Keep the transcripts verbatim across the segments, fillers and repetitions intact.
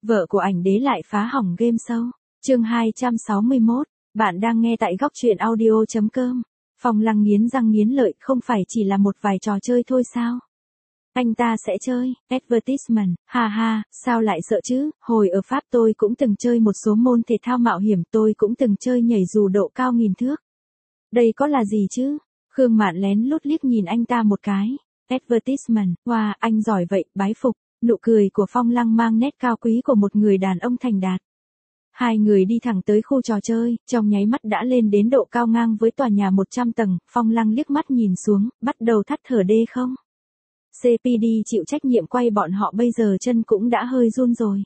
Vợ của ảnh đế lại phá hỏng game show. Chương hai trăm sáu mươi mốt, bạn đang nghe tại góc truyện audio chấm com. Phong Lăng nghiến răng nghiến lợi, không phải chỉ là một vài trò chơi thôi sao? Anh ta sẽ chơi, advertisement, ha ha, sao lại sợ chứ, hồi ở Pháp tôi cũng từng chơi một số môn thể thao mạo hiểm, tôi cũng từng chơi nhảy dù độ cao nghìn thước. Đây có là gì chứ? Khương Mạn lén lút liếc nhìn anh ta một cái. Advertisement, wow, anh giỏi vậy, bái phục. Nụ cười của Phong Lăng mang nét cao quý của một người đàn ông thành đạt. Hai người đi thẳng tới khu trò chơi, trong nháy mắt đã lên đến độ cao ngang với tòa nhà một trăm tầng, Phong Lăng liếc mắt nhìn xuống, bắt đầu thắt thở đê không. xê pê đê chịu trách nhiệm quay bọn họ bây giờ chân cũng đã hơi run rồi.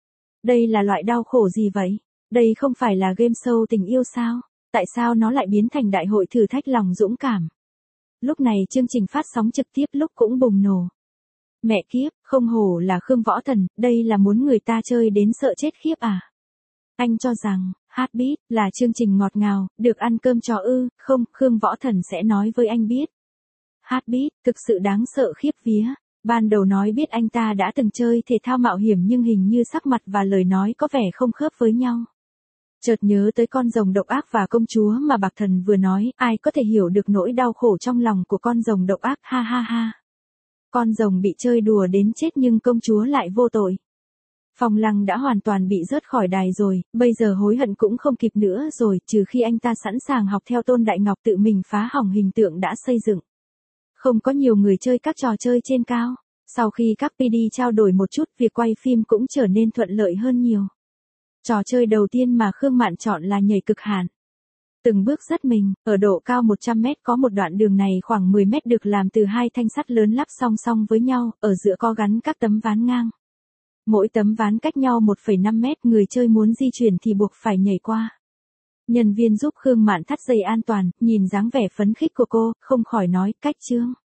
Đây là loại đau khổ gì vậy? Đây không phải là game show tình yêu sao? Tại sao nó lại biến thành đại hội thử thách lòng dũng cảm? Lúc này chương trình phát sóng trực tiếp lúc cũng bùng nổ. Mẹ kiếp, không hổ là Khương Võ Thần, đây là muốn người ta chơi đến sợ chết khiếp à? Anh cho rằng, Heartbeat là chương trình ngọt ngào, được ăn cơm trò ư, không, Khương Võ Thần sẽ nói với anh biết. Heartbeat, thực sự đáng sợ khiếp vía. Ban đầu nói biết anh ta đã từng chơi thể thao mạo hiểm nhưng hình như sắc mặt và lời nói có vẻ không khớp với nhau. Chợt nhớ tới con rồng độc ác và công chúa mà Bạc Thần vừa nói, ai có thể hiểu được nỗi đau khổ trong lòng của con rồng độc ác, ha ha ha. Con rồng bị chơi đùa đến chết nhưng công chúa lại vô tội. Phong Lăng đã hoàn toàn bị rớt khỏi đài rồi, bây giờ hối hận cũng không kịp nữa rồi, trừ khi anh ta sẵn sàng học theo Tôn Đại Ngọc tự mình phá hỏng hình tượng đã xây dựng. Không có nhiều người chơi các trò chơi trên cao. Sau khi các pê đê trao đổi một chút, việc quay phim cũng trở nên thuận lợi hơn nhiều. Trò chơi đầu tiên mà Khương Mạn chọn là nhảy cực hạn. Từng bước dắt mình, ở độ cao một trăm mét có một đoạn đường này khoảng mười mét được làm từ hai thanh sắt lớn lắp song song với nhau, ở giữa có gắn các tấm ván ngang. Mỗi tấm ván cách nhau một phẩy năm mét, người chơi muốn di chuyển thì buộc phải nhảy qua. Nhân viên giúp Khương Mạn thắt dây an toàn, nhìn dáng vẻ phấn khích của cô, không khỏi nói, cách chương.